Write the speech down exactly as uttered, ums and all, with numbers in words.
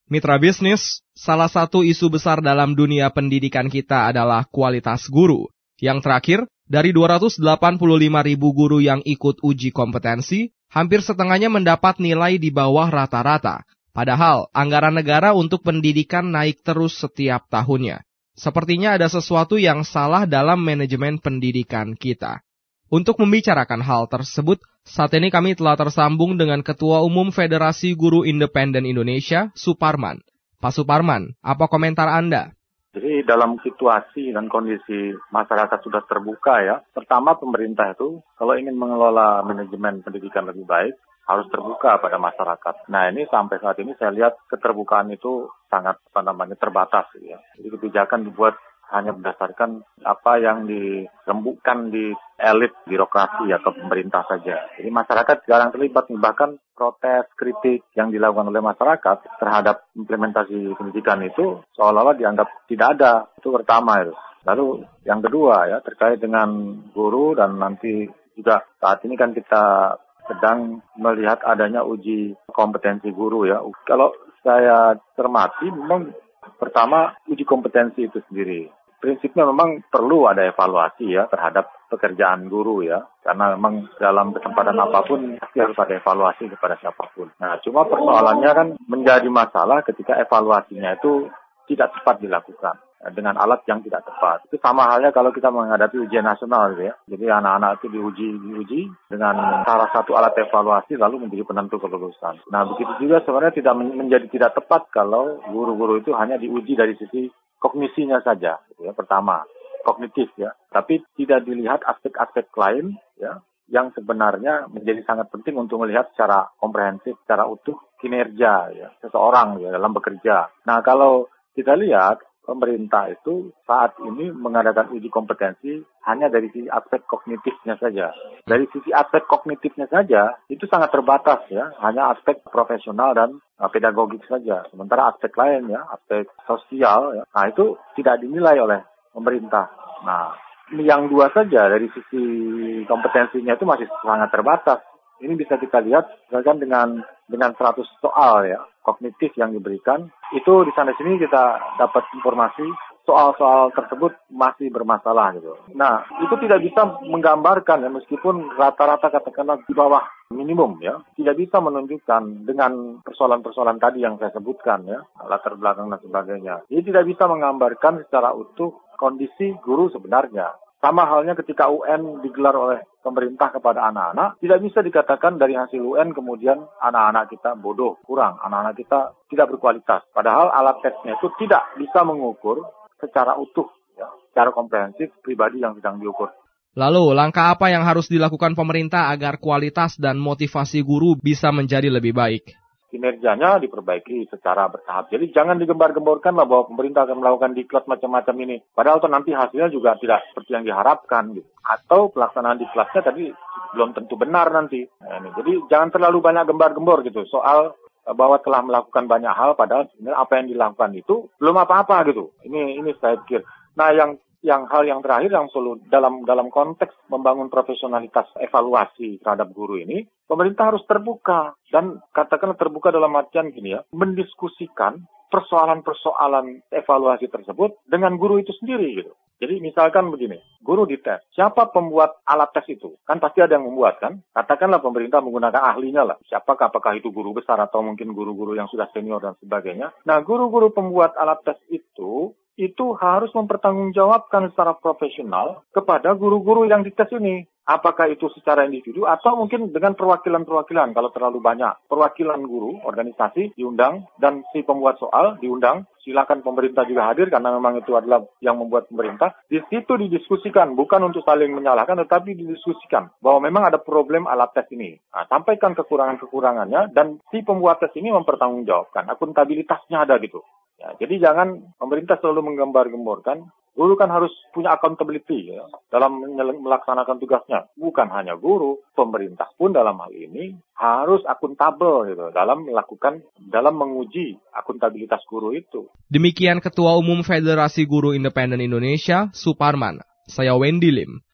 Mitra bisnis, salah satu isu besar dalam dunia pendidikan kita adalah kualitas guru. Yang terakhir, dari dua ratus delapan puluh lima ribu guru yang ikut uji kompetensi, hampir setengahnya mendapat nilai di bawah rata-rata. Padahal, anggaran negara untuk pendidikan naik terus setiap tahunnya. Sepertinya ada sesuatu yang salah dalam manajemen pendidikan kita. Untuk membicarakan hal tersebut, saat ini kami telah tersambung dengan Ketua Umum Federasi Guru Independen Indonesia, Suparman. Pak Suparman, apa komentar Anda? Jadi dalam situasi dan kondisi masyarakat sudah terbuka ya, pertama pemerintah itu kalau ingin mengelola manajemen pendidikan lebih baik, harus terbuka pada masyarakat. Nah ini sampai saat ini saya lihat keterbukaan itu sangat apa namanya terbatas ya. Jadi kebijakan dibuat hanya berdasarkan apa yang dirembukkan di elit birokrasi atau pemerintah saja. Jadi masyarakat jarang terlibat, bahkan protes, kritik yang dilakukan oleh masyarakat terhadap implementasi pendidikan itu seolah-olah dianggap tidak ada. Itu pertama itu. Lalu yang kedua ya terkait dengan guru dan nanti juga saat ini kan kita sedang melihat adanya uji kompetensi guru ya. Kalau saya cermati memang pertama, uji kompetensi itu sendiri. Prinsipnya memang perlu ada evaluasi ya terhadap pekerjaan guru ya. Karena memang dalam kesempatan apapun pasti harus ada evaluasi kepada siapapun. Nah, cuma persoalannya kan menjadi masalah ketika evaluasinya itu tidak tepat dilakukan dengan alat yang tidak tepat. Itu sama halnya kalau kita menghadapi ujian nasional gitu ya. Jadi anak-anak itu diuji diuji dengan salah satu alat evaluasi lalu menjadi penentu kelulusan. Nah, begitu juga sebenarnya tidak menjadi tidak tepat kalau guru-guru itu hanya diuji dari sisi kognisinya saja gitu ya. Pertama, kognitif ya. Tapi tidak dilihat aspek-aspek lain ya yang sebenarnya menjadi sangat penting untuk melihat secara komprehensif, secara utuh kinerja ya seseorang ya dalam bekerja. Nah, kalau kita lihat pemerintah itu saat ini mengadakan uji kompetensi hanya dari sisi aspek kognitifnya saja. Dari sisi aspek kognitifnya saja, itu sangat terbatas ya. Hanya aspek profesional dan uh, pedagogik saja. Sementara aspek lain ya, aspek sosial, ya, nah itu tidak dinilai oleh pemerintah. Nah, yang dua saja dari sisi kompetensinya itu masih sangat terbatas. Ini bisa kita lihat misalkan dengan dengan seratus soal ya kognitif yang diberikan, itu di sana sini kita dapat informasi soal-soal tersebut masih bermasalah gitu. Nah, itu tidak bisa menggambarkan ya meskipun rata-rata katakanlah di bawah minimum ya, tidak bisa menunjukkan dengan persoalan-persoalan tadi yang saya sebutkan ya, latar belakang dan sebagainya. Jadi tidak bisa menggambarkan secara utuh kondisi guru sebenarnya. Sama halnya ketika U N digelar oleh pemerintah kepada anak-anak, tidak bisa dikatakan dari hasil U N kemudian anak-anak kita bodoh, kurang, anak-anak kita tidak berkualitas. Padahal alat tesnya itu tidak bisa mengukur secara utuh, ya, secara komprehensif pribadi yang sedang diukur. Lalu, langkah apa yang harus dilakukan pemerintah agar kualitas dan motivasi guru bisa menjadi lebih baik? Kinerjanya diperbaiki secara bertahap. Jadi jangan digembar-gemborkan lah bahwa pemerintah akan melakukan diklat macam-macam ini. Padahal tuh nanti hasilnya juga tidak seperti yang diharapkan. Gitu. Atau pelaksanaan diklatnya tadi belum tentu benar nanti. Nah, ini. Jadi jangan terlalu banyak gembar-gembor gitu soal bahwa telah melakukan banyak hal. Padahal sebenarnya apa yang dilakukan itu belum apa-apa gitu. Ini ini saya pikir. Nah yang Yang hal yang terakhir yang perlu dalam dalam konteks membangun profesionalitas evaluasi terhadap guru ini, pemerintah harus terbuka dan katakanlah terbuka dalam artian gini ya, mendiskusikan persoalan-persoalan evaluasi tersebut dengan guru itu sendiri gitu. Jadi misalkan begini, guru dites, siapa pembuat alat tes itu? Kan pasti ada yang membuat kan? Katakanlah pemerintah menggunakan ahlinya lah. Siapakah, apakah itu guru besar atau mungkin guru-guru yang sudah senior dan sebagainya. Nah, guru-guru pembuat alat tes itu itu harus mempertanggungjawabkan secara profesional kepada guru-guru yang dites ini. Apakah itu secara individu atau mungkin dengan perwakilan-perwakilan. Kalau terlalu banyak perwakilan guru, organisasi diundang dan si pembuat soal diundang. Silakan pemerintah juga hadir karena memang itu adalah yang membuat pemerintah. Di situ didiskusikan, bukan untuk saling menyalahkan tetapi didiskusikan bahwa memang ada problem alat tes ini. Nah, sampaikan kekurangan-kekurangannya dan si pembuat tes ini mempertanggungjawabkan. Akuntabilitasnya ada gitu. Ya, jadi jangan pemerintah selalu menggembar-gemborkan. Guru kan harus punya accountability ya, dalam melaksanakan tugasnya. Bukan hanya guru, pemerintah pun dalam hal ini harus akuntabel gitu, dalam melakukan, dalam menguji akuntabilitas guru itu. Demikian Ketua Umum Federasi Guru Independen Indonesia, Suparman. Saya Wendy Lim.